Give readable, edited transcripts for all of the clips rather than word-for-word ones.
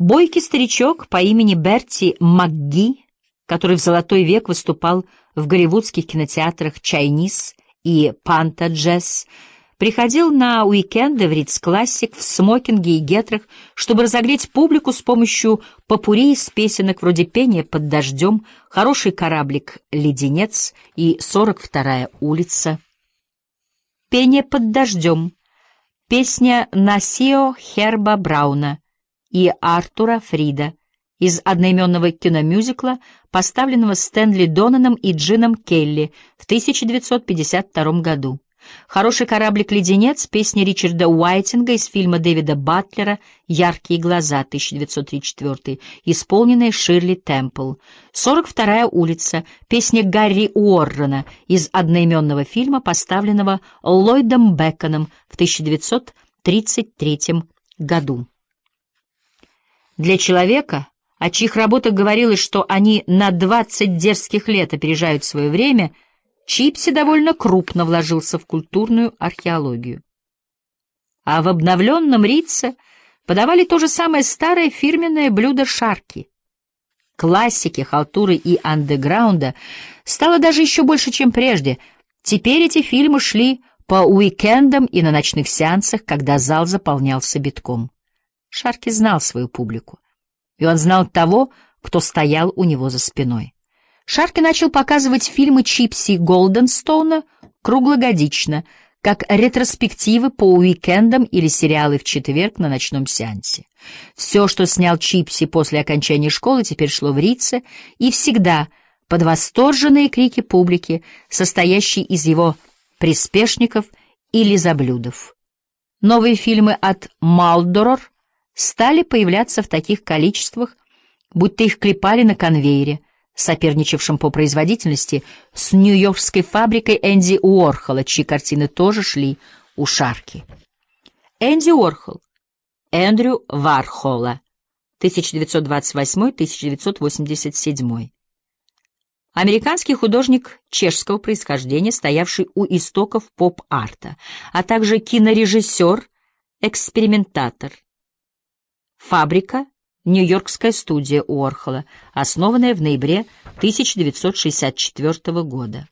Бойкий старичок по имени Берти МакГи, который в золотой век выступал в голливудских кинотеатрах «Чайниз» и «Панта Джесс», приходил на уикенды в Ритц Классик в смокинге и гетрах, чтобы разогреть публику с помощью попурри из песенок вроде «Пение под дождем», «Хороший кораблик Леденец» и «42-я улица». «Пение под дождем» — песня Насио Херба Брауна и Артура Фрида из одноименного киномюзикла, поставленного Стэнли Донаном и Джином Келли в 1952 году. «Хороший кораблик Леденец» — песня Ричарда Уайтинга из фильма Дэвида Батлера «Яркие глаза» 1934, исполненная Ширли Темпл. «42-я улица» — песня Гарри Уоррена из одноименного фильма, поставленного Ллойдом Беконом в 1933 году. Для человека, о чьих работах говорилось, что они на 20 дерзких лет опережают свое время, Чипси довольно крупно вложился в культурную археологию. А в обновленном Ритце подавали то же самое старое фирменное блюдо шарки. Классики, халтуры и андеграунда стало даже еще больше, чем прежде. Теперь эти фильмы шли по уикендам и на ночных сеансах, когда зал заполнялся битком. Шарки знал свою публику, и он знал того, кто стоял у него за спиной. Шарки начал показывать фильмы Чипси Голденстоуна круглогодично, как ретроспективы по уикендам или сериалы в четверг на ночном сеансе. Все, что снял Чипси после окончания школы, теперь шло в Ритце, и всегда под восторженные крики публики, состоящей из его приспешников и лизоблюдов. Новые фильмы от Малдорор стали появляться в таких количествах, будто их клепали на конвейере, соперничавшим по производительности с нью-йоркской фабрикой Энди Уорхола, чьи картины тоже шли у Шарки. Энди Уорхол, Эндрю Вархола, 1928-1987. Американский художник чешского происхождения, стоявший у истоков поп-арта, а также кинорежиссер, экспериментатор. Фабрика — Нью-Йоркская студия Уорхола, основанная в ноябре 1964 года.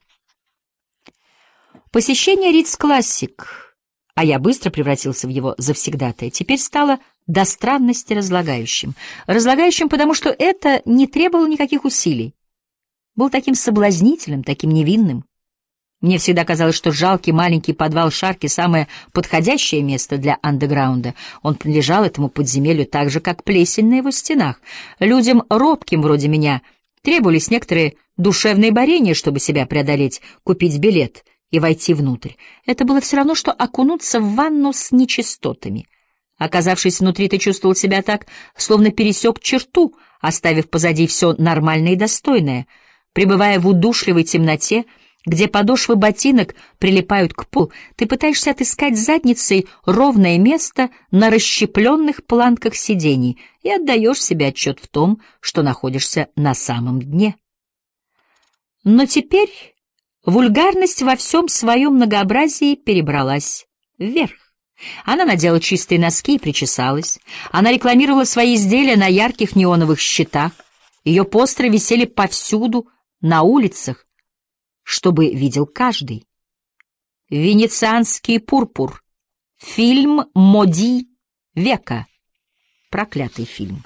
Посещение Ритц Классик, а я быстро превратился в его завсегдатая, теперь стало до странности разлагающим. Разлагающим, потому что это не требовало никаких усилий. Был таким соблазнительным, таким невинным. Мне всегда казалось, что жалкий маленький подвал Шарки — самое подходящее место для андеграунда. Он принадлежал этому подземелью так же, как плесень на его стенах. Людям робким, вроде меня, требовались некоторые душевные борения, чтобы себя преодолеть, купить билет и войти внутрь. Это было все равно, что окунуться в ванну с нечистотами. Оказавшись внутри, ты чувствовал себя так, словно пересек черту, оставив позади все нормальное и достойное. Пребывая в удушливой темноте, где подошвы ботинок прилипают к полу, ты пытаешься отыскать задницей ровное место на расщепленных планках сидений и отдаешь себе отчет в том, что находишься на самом дне. Но теперь вульгарность во всем своем многообразии перебралась вверх. Она надела чистые носки и причесалась. Она рекламировала свои изделия на ярких неоновых щитах. Ее постеры висели повсюду, на улицах, чтобы видел каждый. «Венецианский пурпур», фильм моди века, проклятый фильм.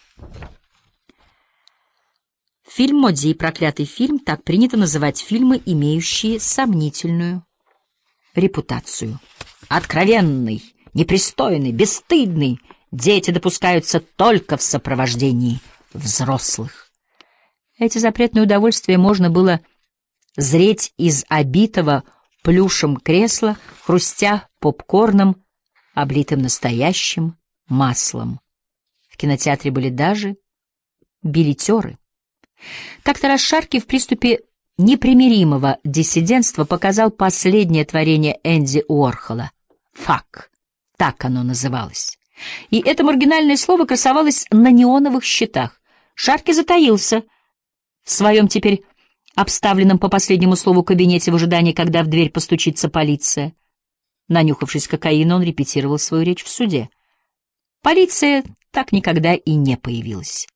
Фильм моди, проклятый фильм, так принято называть фильмы, имеющие сомнительную репутацию. Откровенный, непристойный, бесстыдный, дети допускаются только в сопровождении взрослых. Эти запретные удовольствия можно было зреть из обитого плюшем кресла, хрустя попкорном, облитым настоящим маслом. В кинотеатре были даже билетеры. Как-то раз Шарки в приступе непримиримого диссидентства показал последнее творение Энди Уорхола — «Фак», так оно называлось. И это маргинальное слово красовалось на неоновых щитах. Шарки затаился в своем теперь обставленном по последнему слову кабинете в ожидании, когда в дверь постучится полиция. Нанюхавшись кокаина, он репетировал свою речь в суде. Полиция так никогда и не появилась.